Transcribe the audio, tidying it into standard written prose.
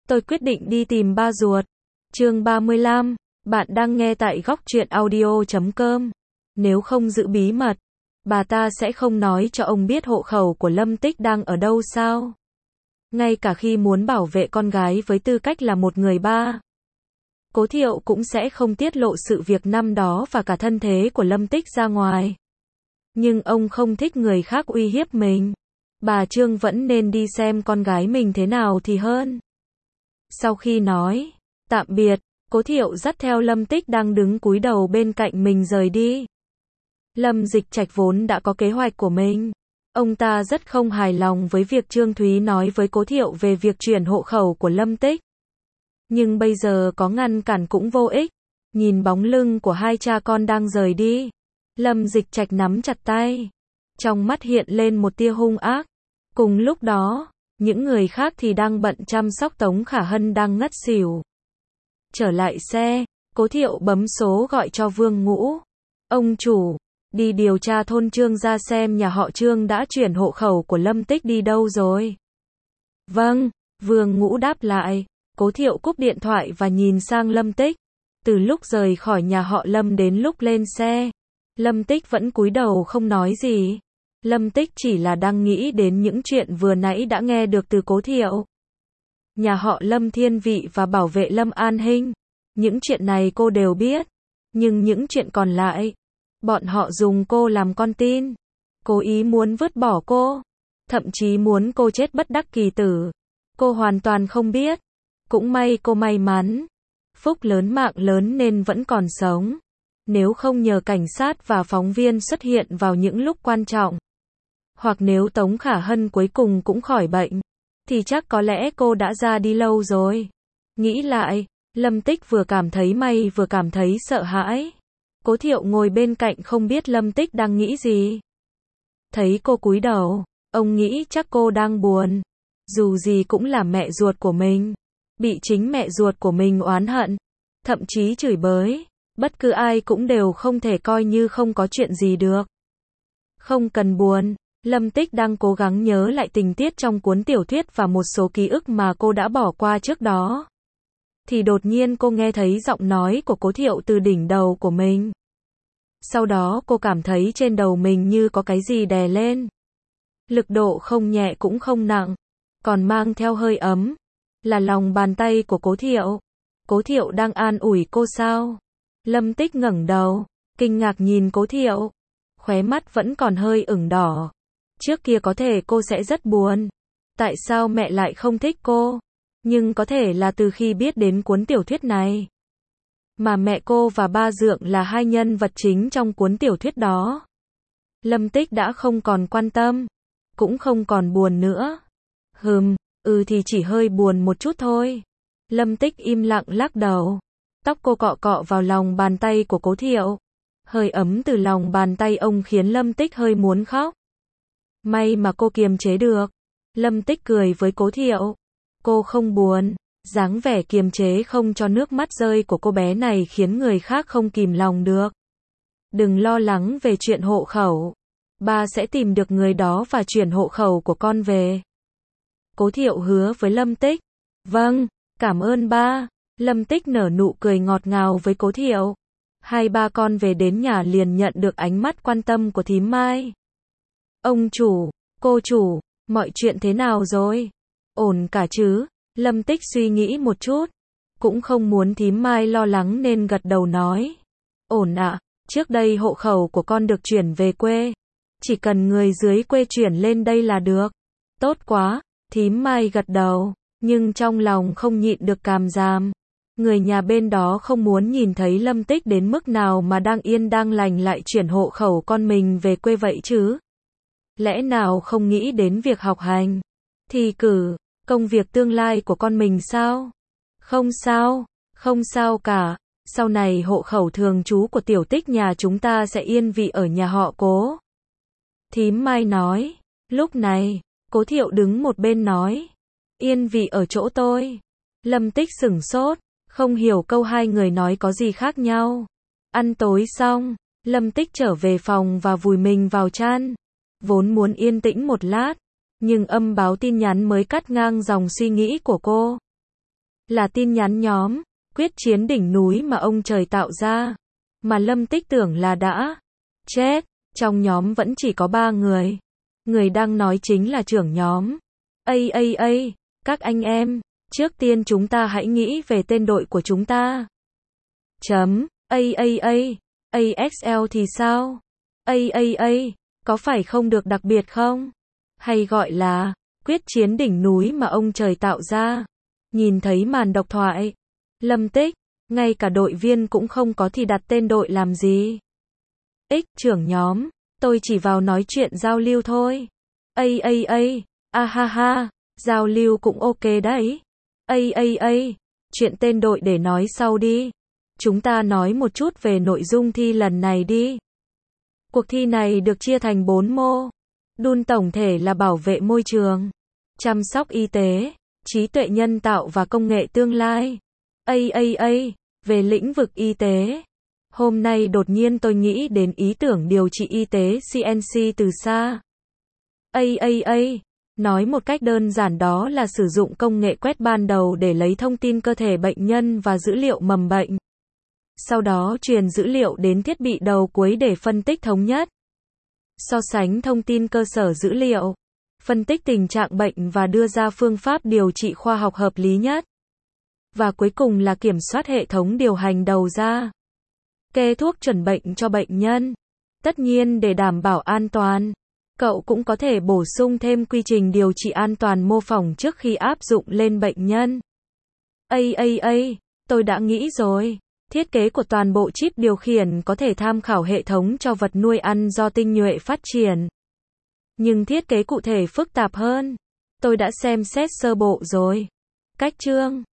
tôi quyết định đi tìm ba ruột. Chương 35, bạn đang nghe tại góc truyện audio.com. Nếu không giữ bí mật, bà ta sẽ không nói cho ông biết hộ khẩu của Lâm Tích đang ở đâu sao? Ngay cả khi muốn bảo vệ con gái với tư cách là một người ba, Cố Thiệu cũng sẽ không tiết lộ sự việc năm đó và cả thân thế của Lâm Tích ra ngoài. Nhưng ông không thích người khác uy hiếp mình. Bà Trương vẫn nên đi xem con gái mình thế nào thì hơn. Sau khi nói tạm biệt, Cố Thiệu dắt theo Lâm Tích đang đứng cúi đầu bên cạnh mình rời đi. Lâm Dịch Trạch vốn đã có kế hoạch của mình. Ông ta rất không hài lòng với việc Trương Thúy nói với Cố Thiệu về việc chuyển hộ khẩu của Lâm Tích. Nhưng bây giờ có ngăn cản cũng vô ích. Nhìn bóng lưng của hai cha con đang rời đi, Lâm Dịch Trạch nắm chặt tay. Trong mắt hiện lên một tia hung ác. Cùng lúc đó, những người khác thì đang bận chăm sóc Tống Khả Hân đang ngất xỉu. Trở lại xe, Cố Thiệu bấm số gọi cho Vương Ngũ. Ông chủ, đi điều tra thôn Trương ra xem nhà họ Trương đã chuyển hộ khẩu của Lâm Tích đi đâu rồi. Vâng, Vương Ngũ đáp lại. Cố Thiệu cúp điện thoại và nhìn sang Lâm Tích. Từ lúc rời khỏi nhà họ Lâm đến lúc lên xe, Lâm Tích vẫn cúi đầu không nói gì. Lâm Tích chỉ là đang nghĩ đến những chuyện vừa nãy đã nghe được từ Cố Thiệu. Nhà họ Lâm thiên vị và bảo vệ Lâm An Hinh. Những chuyện này cô đều biết. Nhưng những chuyện còn lại, bọn họ dùng cô làm con tin. Cố ý muốn vứt bỏ cô. Thậm chí muốn cô chết bất đắc kỳ tử. Cô hoàn toàn không biết. Cũng may cô may mắn. Phúc lớn mạng lớn nên vẫn còn sống. Nếu không nhờ cảnh sát và phóng viên xuất hiện vào những lúc quan trọng, hoặc nếu Tống Khả Hân cuối cùng cũng khỏi bệnh, thì chắc có lẽ cô đã ra đi lâu rồi. Nghĩ lại, Lâm Tích vừa cảm thấy may vừa cảm thấy sợ hãi. Cố Thiệu ngồi bên cạnh không biết Lâm Tích đang nghĩ gì. Thấy cô cúi đầu, ông nghĩ chắc cô đang buồn. Dù gì cũng là mẹ ruột của mình. Bị chính mẹ ruột của mình oán hận, thậm chí chửi bới. Bất cứ ai cũng đều không thể coi như không có chuyện gì được. Không cần buồn. Lâm Tích đang cố gắng nhớ lại tình tiết trong cuốn tiểu thuyết và một số ký ức mà cô đã bỏ qua trước đó. Thì đột nhiên cô nghe thấy giọng nói của Cố Thiệu từ đỉnh đầu của mình. Sau đó cô cảm thấy trên đầu mình như có cái gì đè lên. Lực độ không nhẹ cũng không nặng, còn mang theo hơi ấm. Là lòng bàn tay của Cố Thiệu. Cố Thiệu đang an ủi cô sao? Lâm Tích ngẩng đầu, kinh ngạc nhìn Cố Thiệu. Khóe mắt vẫn còn hơi ửng đỏ. Trước kia có thể cô sẽ rất buồn. Tại sao mẹ lại không thích cô? Nhưng có thể là từ khi biết đến cuốn tiểu thuyết này, mà mẹ cô và ba Dượng là hai nhân vật chính trong cuốn tiểu thuyết đó, Lâm Tích đã không còn quan tâm, cũng không còn buồn nữa. Thì chỉ hơi buồn một chút thôi. Lâm Tích im lặng lắc đầu. Tóc cô cọ cọ vào lòng bàn tay của Cố Thiệu. Hơi ấm từ lòng bàn tay ông khiến Lâm Tích hơi muốn khóc. May mà cô kiềm chế được. Lâm Tích cười với Cố Thiệu. Cô không buồn. Dáng vẻ kiềm chế không cho nước mắt rơi của cô bé này khiến người khác không kìm lòng được. Đừng lo lắng về chuyện hộ khẩu. Ba sẽ tìm được người đó và chuyển hộ khẩu của con về. Cố Thiệu hứa với Lâm Tích. Vâng, cảm ơn ba. Lâm Tích nở nụ cười ngọt ngào với Cố Thiệu. Hai ba con về đến nhà liền nhận được ánh mắt quan tâm của thím Mai. Ông chủ, cô chủ, mọi chuyện thế nào rồi? Ổn cả chứ? Lâm Tích suy nghĩ một chút. Cũng không muốn thím Mai lo lắng nên gật đầu nói. Ổn ạ, trước đây hộ khẩu của con được chuyển về quê. Chỉ cần người dưới quê chuyển lên đây là được. Tốt quá, thím Mai gật đầu. Nhưng trong lòng không nhịn được cảm giảm. Người nhà bên đó không muốn nhìn thấy Lâm Tích đến mức nào mà đang yên đang lành lại chuyển hộ khẩu con mình về quê vậy chứ? Lẽ nào không nghĩ đến việc học hành, thi cử, công việc tương lai của con mình sao? Không sao cả. Sau này hộ khẩu thường trú của Tiểu Tích nhà chúng ta sẽ yên vị ở nhà họ Cố. Thím Mai nói. Lúc này, Cố Thiệu đứng một bên nói. Yên vị ở chỗ tôi. Lâm Tích sửng sốt, không hiểu câu hai người nói có gì khác nhau. Ăn tối xong, Lâm Tích trở về phòng và vùi mình vào chăn. Vốn muốn yên tĩnh một lát, nhưng âm báo tin nhắn mới cắt ngang dòng suy nghĩ của cô. Là tin nhắn nhóm, quyết chiến đỉnh núi mà ông trời tạo ra. Mà Lâm Tích tưởng là đã chết, trong nhóm vẫn chỉ có 3 người. Người đang nói chính là trưởng nhóm. Các anh em, trước tiên chúng ta hãy nghĩ về tên đội của chúng ta. AXL thì sao? Có phải không được đặc biệt không? Hay gọi là quyết chiến đỉnh núi mà ông trời tạo ra. Nhìn thấy màn độc thoại, Lâm Tích, ngay cả đội viên cũng không có thì đặt tên đội làm gì? Trưởng nhóm, tôi chỉ vào nói chuyện giao lưu thôi. Ha, giao lưu cũng ok đấy. Chuyện tên đội để nói sau đi. Chúng ta nói một chút về nội dung thi lần này đi. Cuộc thi này được chia thành 4 mô. Đun tổng thể là bảo vệ môi trường, chăm sóc y tế, trí tuệ nhân tạo và công nghệ tương lai. Về lĩnh vực y tế. Hôm nay đột nhiên tôi nghĩ đến ý tưởng điều trị y tế CNC từ xa. Nói một cách đơn giản đó là sử dụng công nghệ quét ban đầu để lấy thông tin cơ thể bệnh nhân và dữ liệu mầm bệnh. Sau đó truyền dữ liệu đến thiết bị đầu cuối để phân tích thống nhất. So sánh thông tin cơ sở dữ liệu, phân tích tình trạng bệnh và đưa ra phương pháp điều trị khoa học hợp lý nhất. Và cuối cùng là kiểm soát hệ thống điều hành đầu ra. Kê thuốc chuẩn bệnh cho bệnh nhân. Tất nhiên để đảm bảo an toàn, cậu cũng có thể bổ sung thêm quy trình điều trị an toàn mô phỏng trước khi áp dụng lên bệnh nhân. Tôi đã nghĩ rồi. Thiết kế của toàn bộ chip điều khiển có thể tham khảo hệ thống cho vật nuôi ăn do tinh nhuệ phát triển. Nhưng thiết kế cụ thể phức tạp hơn. Tôi đã xem xét sơ bộ rồi. Cách chương